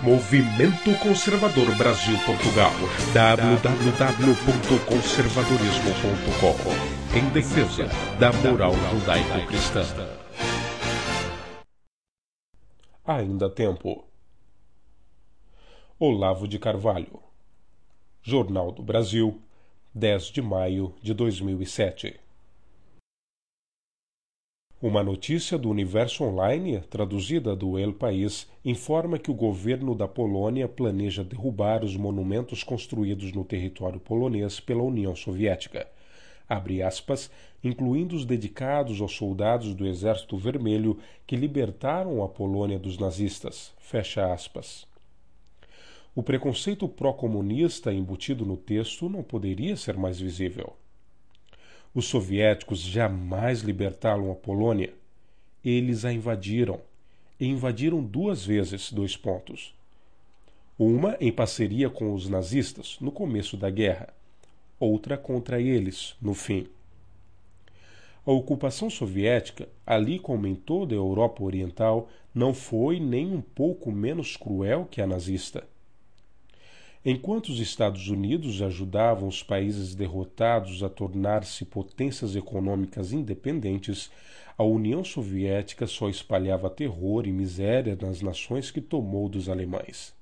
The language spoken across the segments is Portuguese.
Movimento Conservador Brasil Portugal, www.conservadorismo.com, em defesa da moral judaico-cristã. Ainda há tempo. Olavo de Carvalho. Jornal do Brasil, 10 de maio de 2007. Uma notícia do Universo Online, traduzida do El País, informa que o governo da Polônia planeja derrubar os monumentos construídos no território polonês pela União Soviética, abre aspas, incluindo os dedicados aos soldados do Exército Vermelho que libertaram a Polônia dos nazistas, fecha aspas. O preconceito pró-comunista embutido no texto não poderia ser mais visível. Os soviéticos jamais libertaram a Polônia. Eles a invadiram. E invadiram 2 vezes, 2 pontos. Uma em parceria com os nazistas, no começo da guerra. Outra contra eles, no fim. A ocupação soviética, ali como em toda a Europa Oriental, não foi nem um pouco menos cruel que a nazista. Enquanto os Estados Unidos ajudavam os países derrotados a tornar-se potências econômicas independentes, a União Soviética só espalhava terror e miséria nas nações que tomou dos alemães.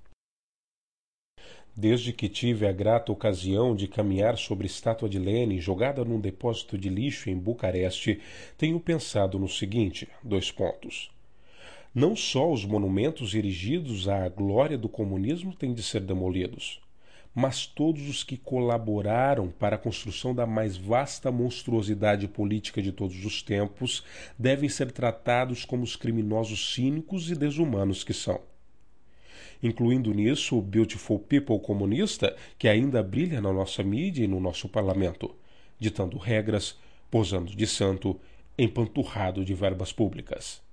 Desde que tive a grata ocasião de caminhar sobre a estátua de Lenin jogada num depósito de lixo em Bucareste, tenho pensado no seguinte, 2 pontos. Não só os monumentos erigidos à glória do comunismo têm de ser demolidos, mas todos os que colaboraram para a construção da mais vasta monstruosidade política de todos os tempos devem ser tratados como os criminosos cínicos e desumanos que são. Incluindo nisso o Beautiful People comunista, que ainda brilha na nossa mídia e no nosso parlamento, ditando regras, posando de santo, empanturrado de verbas públicas.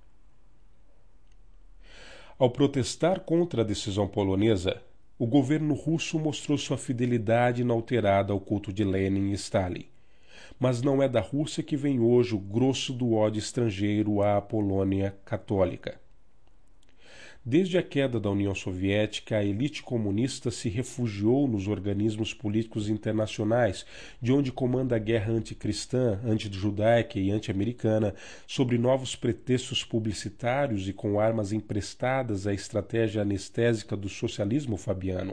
Ao protestar contra a decisão polonesa, o governo russo mostrou sua fidelidade inalterada ao culto de Lenin e Stalin. Mas não é da Rússia que vem hoje o grosso do ódio estrangeiro à Polônia católica. Desde a queda da União Soviética, a elite comunista se refugiou nos organismos políticos internacionais, de onde comanda a guerra anticristã, antijudaica e anti-americana, sob novos pretextos publicitários e com armas emprestadas à estratégia anestésica do socialismo fabiano.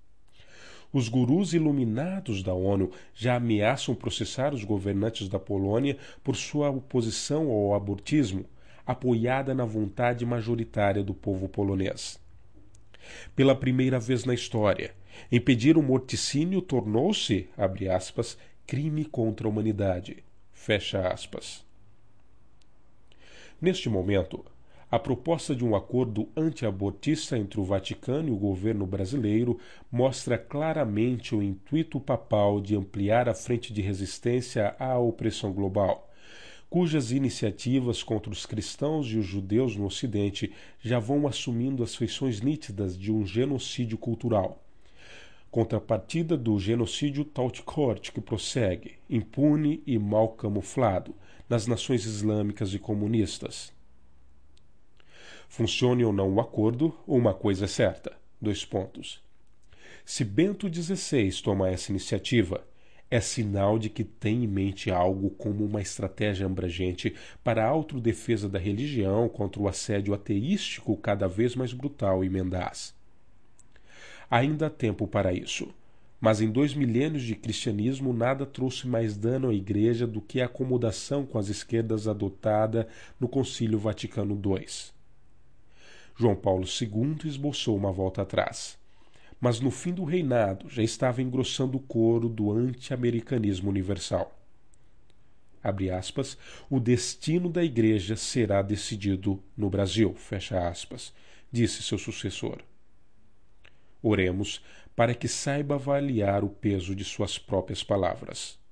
Os gurus iluminados da ONU já ameaçam processar os governantes da Polônia por sua oposição ao abortismo, apoiada na vontade majoritária do povo polonês. Pela primeira vez na história, impedir o morticínio tornou-se, abre aspas, crime contra a humanidade, fecha aspas. Neste momento, a proposta de um acordo anti-abortista entre o Vaticano e o governo brasileiro mostra claramente o intuito papal de ampliar a frente de resistência à opressão global, cujas iniciativas contra os cristãos e os judeus no Ocidente já vão assumindo as feições nítidas de um genocídio cultural. Contrapartida do genocídio Tautcort que prossegue, impune e mal camuflado, nas nações islâmicas e comunistas. Funcione ou não o acordo, uma coisa é certa. 2 pontos. Se Bento XVI toma essa iniciativa, é sinal de que tem em mente algo como uma estratégia abrangente para a autodefesa da religião contra o assédio ateístico cada vez mais brutal e mendaz. Ainda há tempo para isso, mas em 2 milênios de cristianismo nada trouxe mais dano à Igreja do que a acomodação com as esquerdas adotada no Concílio Vaticano II. João Paulo II esboçou uma volta atrás. Mas no fim do reinado já estava engrossando o coro do anti-americanismo universal. Abre aspas, o destino da Igreja será decidido no Brasil, fecha aspas, disse seu sucessor. Oremos para que saiba avaliar o peso de suas próprias palavras.